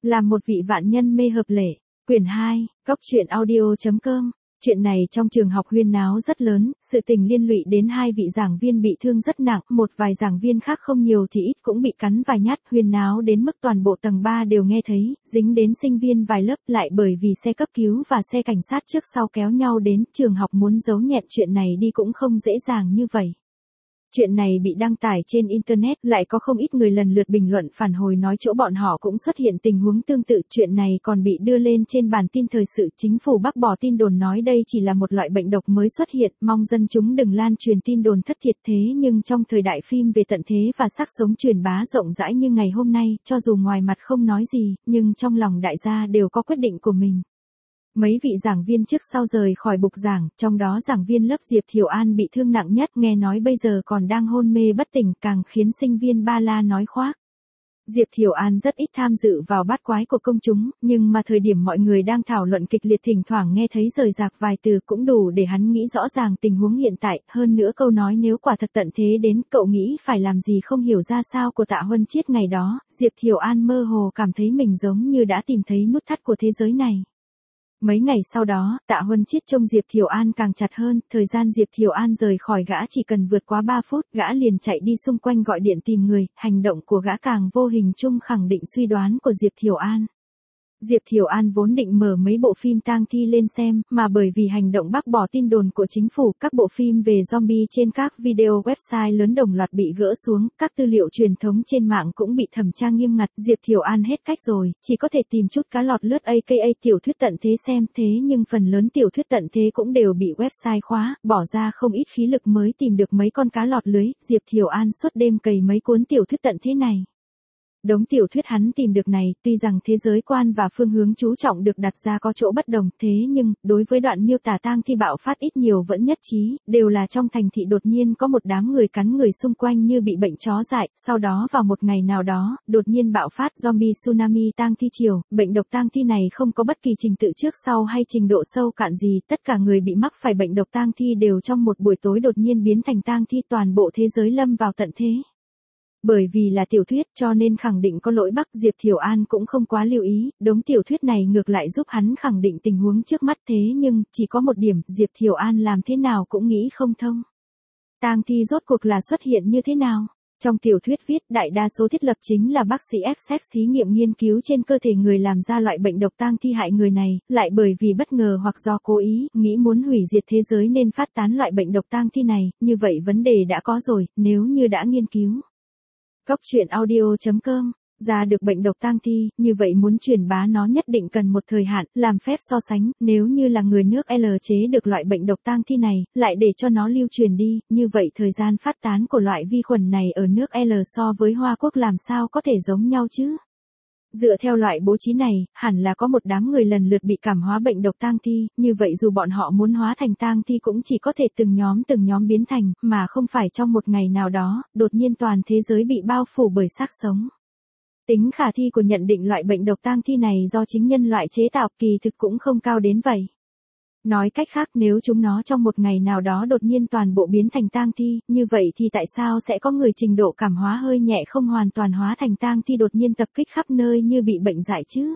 Làm một vị vạn nhân mê hợp lệ. Quyển 2, Góc truyện audio.com. Chuyện này trong trường học huyên náo rất lớn, sự tình liên lụy đến hai vị giảng viên bị thương rất nặng, một vài giảng viên khác không nhiều thì ít cũng bị cắn vài nhát, huyên náo đến mức toàn bộ tầng 3 đều nghe thấy, dính đến sinh viên vài lớp lại bởi vì xe cấp cứu và xe cảnh sát trước sau kéo nhau đến, trường học muốn giấu nhẹm chuyện này đi cũng không dễ dàng như vậy. Chuyện này bị đăng tải trên Internet, lại có không ít người lần lượt bình luận phản hồi nói chỗ bọn họ cũng xuất hiện tình huống tương tự. Chuyện này còn bị đưa lên trên bản tin thời sự. Chính phủ bác bỏ tin đồn nói đây chỉ là một loại bệnh độc mới xuất hiện, mong dân chúng đừng lan truyền tin đồn thất thiệt. Thế nhưng trong thời đại phim về tận thế và xác sống truyền bá rộng rãi như ngày hôm nay, cho dù ngoài mặt không nói gì, nhưng trong lòng đại gia đều có quyết định của mình. Mấy vị giảng viên trước sau rời khỏi bục giảng, trong đó giảng viên lớp Diệp Thiều An bị thương nặng nhất, nghe nói bây giờ còn đang hôn mê bất tỉnh, càng khiến sinh viên ba la nói khoác. Diệp Thiều An rất ít tham dự vào bát quái của công chúng, nhưng mà thời điểm mọi người đang thảo luận kịch liệt thỉnh thoảng nghe thấy rời rạc vài từ cũng đủ để hắn nghĩ rõ ràng tình huống hiện tại, hơn nữa câu nói nếu quả thật tận thế đến, cậu nghĩ phải làm gì không hiểu ra sao của Tạ Huân Chiết ngày đó, Diệp Thiều An mơ hồ cảm thấy mình giống như đã tìm thấy nút thắt của thế giới này. Mấy ngày sau đó, Tạ Huân Chiết trông Diệp Thiều An càng chặt hơn, thời gian Diệp Thiều An rời khỏi gã chỉ cần vượt quá 3 phút, gã liền chạy đi xung quanh gọi điện tìm người, hành động của gã càng vô hình chung khẳng định suy đoán của Diệp Thiều An. Diệp Thiều An vốn định mở mấy bộ phim tang thi lên xem, mà bởi vì hành động bác bỏ tin đồn của chính phủ, các bộ phim về zombie trên các video website lớn đồng loạt bị gỡ xuống, các tư liệu truyền thống trên mạng cũng bị thẩm tra nghiêm ngặt. Diệp Thiều An hết cách rồi, chỉ có thể tìm chút cá lọt lướt aka tiểu thuyết tận thế xem, thế nhưng phần lớn tiểu thuyết tận thế cũng đều bị website khóa, bỏ ra không ít khí lực mới tìm được mấy con cá lọt lưới. Diệp Thiều An suốt đêm cày mấy cuốn tiểu thuyết tận thế này. Đống tiểu thuyết hắn tìm được này, tuy rằng thế giới quan và phương hướng chú trọng được đặt ra có chỗ bất đồng, thế nhưng, đối với đoạn miêu tả tang thi bạo phát ít nhiều vẫn nhất trí, đều là trong thành thị đột nhiên có một đám người cắn người xung quanh như bị bệnh chó dại, sau đó vào một ngày nào đó, đột nhiên bạo phát zombie tsunami tang thi triều, bệnh độc tang thi này không có bất kỳ trình tự trước sau hay trình độ sâu cạn gì, tất cả người bị mắc phải bệnh độc tang thi đều trong một buổi tối đột nhiên biến thành tang thi, toàn bộ thế giới lâm vào tận thế. Bởi vì là tiểu thuyết cho nên khẳng định có lỗi Bắc, Diệp Thiều An cũng không quá lưu ý, đống tiểu thuyết này ngược lại giúp hắn khẳng định tình huống trước mắt, thế nhưng, chỉ có một điểm, Diệp Thiều An làm thế nào cũng nghĩ không thông. Tang thi rốt cuộc là xuất hiện như thế nào? Trong tiểu thuyết viết, đại đa số thiết lập chính là bác sĩ Essex thí nghiệm nghiên cứu trên cơ thể người làm ra loại bệnh độc tang thi hại người này, lại bởi vì bất ngờ hoặc do cố ý, nghĩ muốn hủy diệt thế giới nên phát tán loại bệnh độc tang thi này, như vậy vấn đề đã có rồi, nếu như đã nghiên cứu. Góc truyện audio.com, ra được bệnh độc tang thi, như vậy muốn truyền bá nó nhất định cần một thời hạn, làm phép so sánh, nếu như là người nước L chế được loại bệnh độc tang thi này, lại để cho nó lưu truyền đi, như vậy thời gian phát tán của loại vi khuẩn này ở nước L so với Hoa Quốc làm sao có thể giống nhau chứ? Dựa theo loại bố trí này, hẳn là có một đám người lần lượt bị cảm hóa bệnh độc tang thi, như vậy dù bọn họ muốn hóa thành tang thi cũng chỉ có thể từng nhóm biến thành, mà không phải trong một ngày nào đó, đột nhiên toàn thế giới bị bao phủ bởi xác sống. Tính khả thi của nhận định loại bệnh độc tang thi này do chính nhân loại chế tạo kỳ thực cũng không cao đến vậy. Nói cách khác, nếu chúng nó trong một ngày nào đó đột nhiên toàn bộ biến thành tang thi, như vậy thì tại sao sẽ có người trình độ cảm hóa hơi nhẹ không hoàn toàn hóa thành tang thi đột nhiên tập kích khắp nơi như bị bệnh dại chứ?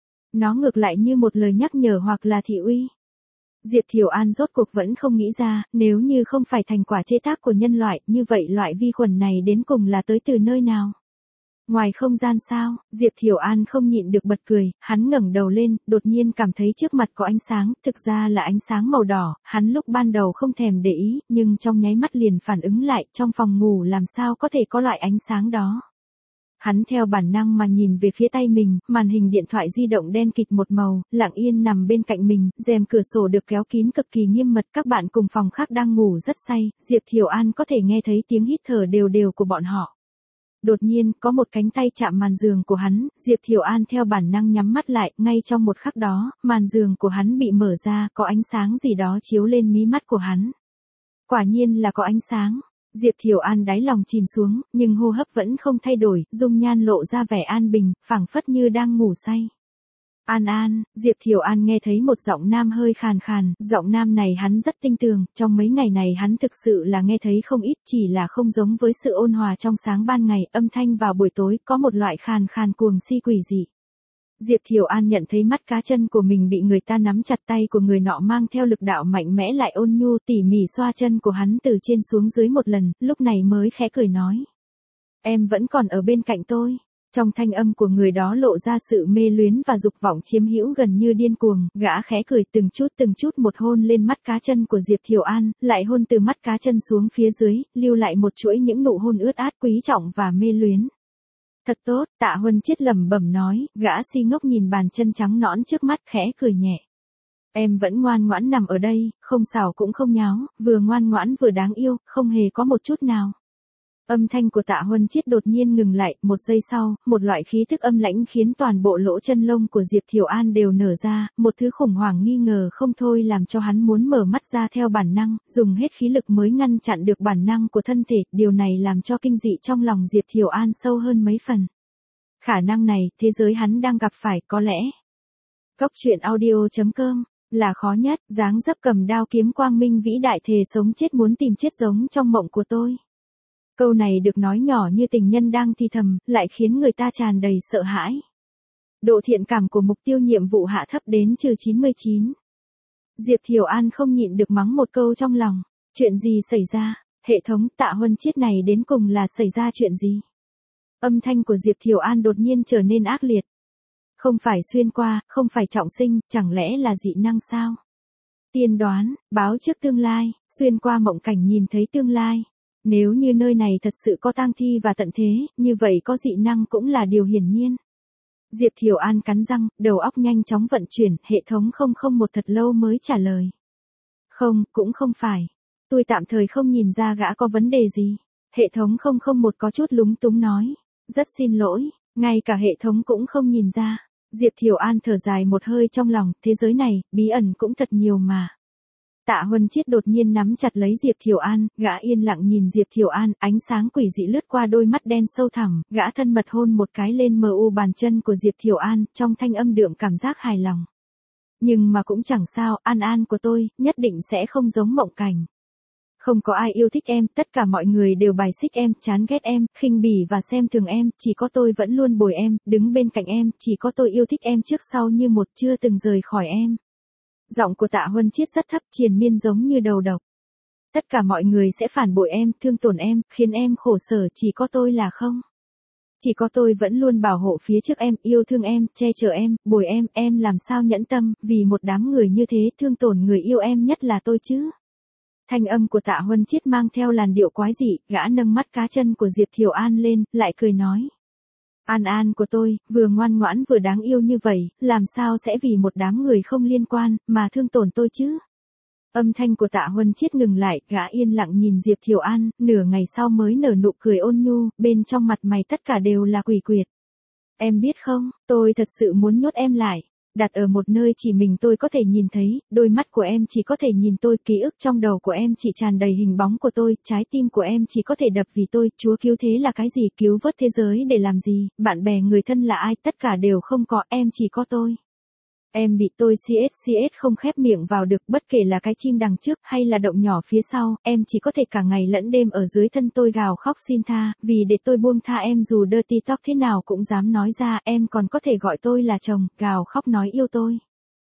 Nó ngược lại như một lời nhắc nhở hoặc là thị uy. Diệp Thiều An rốt cuộc vẫn không nghĩ ra, nếu như không phải thành quả chế tác của nhân loại, như vậy loại vi khuẩn này đến cùng là tới từ nơi nào? Ngoài không gian sao? Diệp Thiều An không nhịn được bật cười, hắn ngẩng đầu lên, đột nhiên cảm thấy trước mặt có ánh sáng, thực ra là ánh sáng màu đỏ, hắn lúc ban đầu không thèm để ý, nhưng trong nháy mắt liền phản ứng lại, trong phòng ngủ làm sao có thể có loại ánh sáng đó. Hắn theo bản năng mà nhìn về phía tay mình, màn hình điện thoại di động đen kịt một màu, lặng yên nằm bên cạnh mình, rèm cửa sổ được kéo kín cực kỳ nghiêm mật, các bạn cùng phòng khác đang ngủ rất say, Diệp Thiều An có thể nghe thấy tiếng hít thở đều đều của bọn họ. Đột nhiên, có một cánh tay chạm màn giường của hắn, Diệp Thiều An theo bản năng nhắm mắt lại, ngay trong một khắc đó, màn giường của hắn bị mở ra, có ánh sáng gì đó chiếu lên mí mắt của hắn. Quả nhiên là có ánh sáng. Diệp Thiều An đáy lòng chìm xuống, nhưng hô hấp vẫn không thay đổi, dung nhan lộ ra vẻ an bình, phảng phất như đang ngủ say. An An, Diệp Thiều An nghe thấy một giọng nam hơi khàn khàn, giọng nam này hắn rất tinh tường, trong mấy ngày này hắn thực sự là nghe thấy không ít, chỉ là không giống với sự ôn hòa trong sáng ban ngày, âm thanh vào buổi tối có một loại khàn khàn cuồng si quỷ dị. Diệp Thiều An nhận thấy mắt cá chân của mình bị người ta nắm chặt, tay của người nọ mang theo lực đạo mạnh mẽ lại ôn nhu tỉ mỉ xoa chân của hắn từ trên xuống dưới một lần, lúc này mới khẽ cười nói. Em vẫn còn ở bên cạnh tôi. Trong thanh âm của người đó lộ ra sự mê luyến và dục vọng chiếm hữu gần như điên cuồng, gã khẽ cười từng chút một hôn lên mắt cá chân của Diệp Thiều An, lại hôn từ mắt cá chân xuống phía dưới, lưu lại một chuỗi những nụ hôn ướt át quý trọng và mê luyến. Thật tốt, Tạ Huân Chiết lẩm bẩm nói, gã si ngốc nhìn bàn chân trắng nõn trước mắt khẽ cười nhẹ. Em vẫn ngoan ngoãn nằm ở đây, không xảo cũng không nháo, vừa ngoan ngoãn vừa đáng yêu, không hề có một chút nào. Âm thanh của Tạ Huân Chiết đột nhiên ngừng lại, một giây sau, một loại khí tức âm lãnh khiến toàn bộ lỗ chân lông của Diệp Thiều An đều nở ra, một thứ khủng hoảng nghi ngờ không thôi làm cho hắn muốn mở mắt ra theo bản năng, dùng hết khí lực mới ngăn chặn được bản năng của thân thể, điều này làm cho kinh dị trong lòng Diệp Thiều An sâu hơn mấy phần. Khả năng này, thế giới hắn đang gặp phải có lẽ. Góc truyện audio.com là khó nhất, dáng dấp cầm đao kiếm quang minh vĩ đại thề sống chết muốn tìm chết giống trong mộng của tôi. Câu này được nói nhỏ như tình nhân đang thì thầm, lại khiến người ta tràn đầy sợ hãi. Độ thiện cảm của mục tiêu nhiệm vụ hạ thấp đến -99. Diệp Thiều An không nhịn được mắng một câu trong lòng. Chuyện gì xảy ra? Hệ thống Tạ Huân Chiết này đến cùng là xảy ra chuyện gì? Âm thanh của Diệp Thiều An đột nhiên trở nên ác liệt. Không phải xuyên qua, không phải trọng sinh, chẳng lẽ là dị năng sao? Tiên đoán, báo trước tương lai, xuyên qua mộng cảnh nhìn thấy tương lai. Nếu như nơi này thật sự có tang thi và tận thế, như vậy có dị năng cũng là điều hiển nhiên. Diệp Thiều An cắn răng, đầu óc nhanh chóng vận chuyển, hệ thống 001 thật lâu mới trả lời. Không, cũng không phải. Tôi tạm thời không nhìn ra gã có vấn đề gì. Hệ thống 001 có chút lúng túng nói. Rất xin lỗi, ngay cả hệ thống cũng không nhìn ra. Diệp Thiều An thở dài một hơi trong lòng, thế giới này, bí ẩn cũng thật nhiều mà. Tạ Huân Chiết đột nhiên nắm chặt lấy Diệp Thiều An, gã yên lặng nhìn Diệp Thiều An, ánh sáng quỷ dị lướt qua đôi mắt đen sâu thẳm, gã thân mật hôn một cái lên mờ u bàn chân của Diệp Thiều An, trong thanh âm đượm cảm giác hài lòng. Nhưng mà cũng chẳng sao, An An của tôi, nhất định sẽ không giống mộng cảnh. Không có ai yêu thích em, tất cả mọi người đều bài xích em, chán ghét em, khinh bỉ và xem thường em, chỉ có tôi vẫn luôn bồi em, đứng bên cạnh em, chỉ có tôi yêu thích em trước sau như một, chưa từng rời khỏi em. Giọng của Tạ Huân Chiết rất thấp, triền miên giống như đầu độc. Tất cả mọi người sẽ phản bội em, thương tổn em, khiến em khổ sở, chỉ có tôi là không. Chỉ có tôi vẫn luôn bảo hộ phía trước em, yêu thương em, che chở em, bồi em làm sao nhẫn tâm, vì một đám người như thế thương tổn người yêu em nhất là tôi chứ. Thanh âm của Tạ Huân Chiết mang theo làn điệu quái dị, gã nâng mắt cá chân của Diệp Thiều An lên, lại cười nói. An An của tôi, vừa ngoan ngoãn vừa đáng yêu như vậy, làm sao sẽ vì một đám người không liên quan, mà thương tổn tôi chứ? Âm thanh của Tạ Huân Chiết ngừng lại, gã yên lặng nhìn Diệp Thiều An, nửa ngày sau mới nở nụ cười ôn nhu, bên trong mặt mày tất cả đều là quỷ quyệt. Em biết không, tôi thật sự muốn nhốt em lại. Đặt ở một nơi chỉ mình tôi có thể nhìn thấy, đôi mắt của em chỉ có thể nhìn tôi, ký ức trong đầu của em chỉ tràn đầy hình bóng của tôi, trái tim của em chỉ có thể đập vì tôi, Chúa cứu thế là cái gì, cứu vớt thế giới để làm gì, bạn bè người thân là ai, tất cả đều không có, em chỉ có tôi. Em bị tôi CS không khép miệng vào được, bất kể là cái chim đằng trước hay là động nhỏ phía sau, em chỉ có thể cả ngày lẫn đêm ở dưới thân tôi gào khóc xin tha, vì để tôi buông tha em dù dirty talk thế nào cũng dám nói ra, em còn có thể gọi tôi là chồng, gào khóc nói yêu tôi.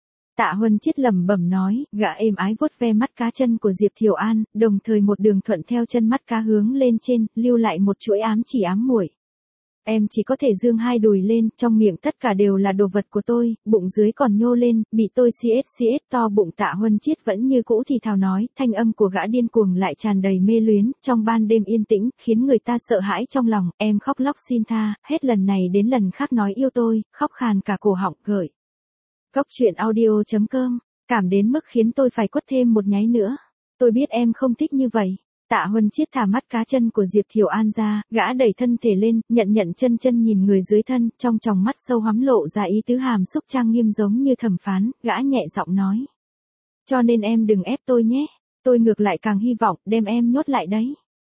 Tạ Huân Chiết lẩm bẩm nói, gã êm ái vuốt ve mắt cá chân của Diệp Thiều An, đồng thời một đường thuận theo chân mắt cá hướng lên trên, lưu lại một chuỗi ám chỉ ám muội. Em chỉ có thể dương hai đùi lên, trong miệng tất cả đều là đồ vật của tôi, bụng dưới còn nhô lên, bị tôi CS to bụng. Tạ Huân Chiết vẫn như cũ thì thào nói, thanh âm của gã điên cuồng lại tràn đầy mê luyến, trong ban đêm yên tĩnh, khiến người ta sợ hãi trong lòng, em khóc lóc xin tha, hết lần này đến lần khác nói yêu tôi, khóc khàn cả cổ họng, gợi. Góc truyện audio.com, cảm đến mức khiến tôi phải quất thêm một nháy nữa. Tôi biết em không thích như vậy. Tạ Huân Chiết thả mắt cá chân của Diệp Thiều An ra, gã đẩy thân thể lên, nhận chân nhìn người dưới thân, trong tròng mắt sâu hắm lộ ra ý tứ hàm xúc trang nghiêm giống như thẩm phán, gã nhẹ giọng nói. Cho nên em đừng ép tôi nhé, tôi ngược lại càng hy vọng đem em nhốt lại đấy.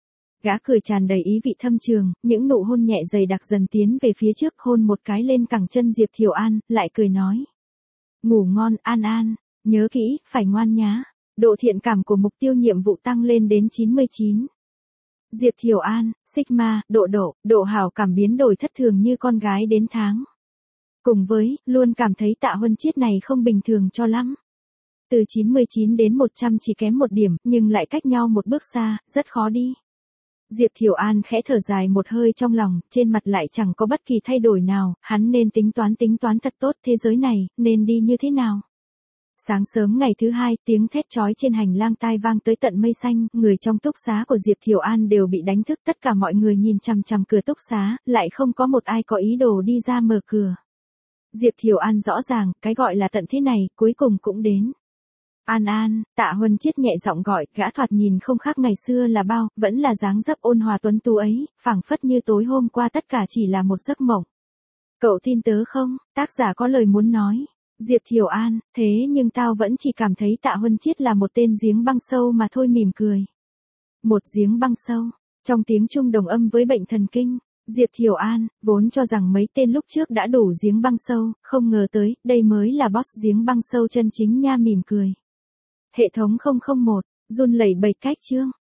Gã cười tràn đầy ý vị thâm trường, những nụ hôn nhẹ dày đặc dần tiến về phía trước, hôn một cái lên cẳng chân Diệp Thiều An, lại cười nói. Ngủ ngon, An An, nhớ kỹ, phải ngoan nhá. Độ thiện cảm của mục tiêu nhiệm vụ tăng lên đến 99. Diệp Thiều An, Sigma, độ hảo cảm biến đổi thất thường như con gái đến tháng. Cùng với, luôn cảm thấy Tạ Huân Chiết này không bình thường cho lắm. Từ 99 đến 100 chỉ kém một điểm, nhưng lại cách nhau một bước xa, rất khó đi. Diệp Thiều An khẽ thở dài một hơi trong lòng, trên mặt lại chẳng có bất kỳ thay đổi nào, hắn nên tính toán thật tốt thế giới này, nên đi như thế nào. Sáng sớm ngày thứ hai, tiếng thét chói trên hành lang tai vang tới tận mây xanh, người trong túc xá của Diệp Thiều An đều bị đánh thức, tất cả mọi người nhìn chằm chằm cửa túc xá, lại không có một ai có ý đồ đi ra mở cửa. Diệp Thiều An rõ ràng, cái gọi là tận thế này, cuối cùng cũng đến. An An, Tạ Huân Chiết nhẹ giọng gọi, gã thoạt nhìn không khác ngày xưa là bao, vẫn là dáng dấp ôn hòa tuấn tú ấy, phảng phất như tối hôm qua tất cả chỉ là một giấc mộng. Cậu tin tớ không? Tác giả có lời muốn nói. Diệp Thiều An, thế nhưng tao vẫn chỉ cảm thấy Tạ Huân Chiết là một tên giếng băng sâu mà thôi, mỉm cười. Một giếng băng sâu, trong tiếng Trung đồng âm với bệnh thần kinh. Diệp Thiều An, vốn cho rằng mấy tên lúc trước đã đủ giếng băng sâu, không ngờ tới, đây mới là boss giếng băng sâu chân chính nha, mỉm cười. Hệ thống 001, run lẩy bẩy cách chương.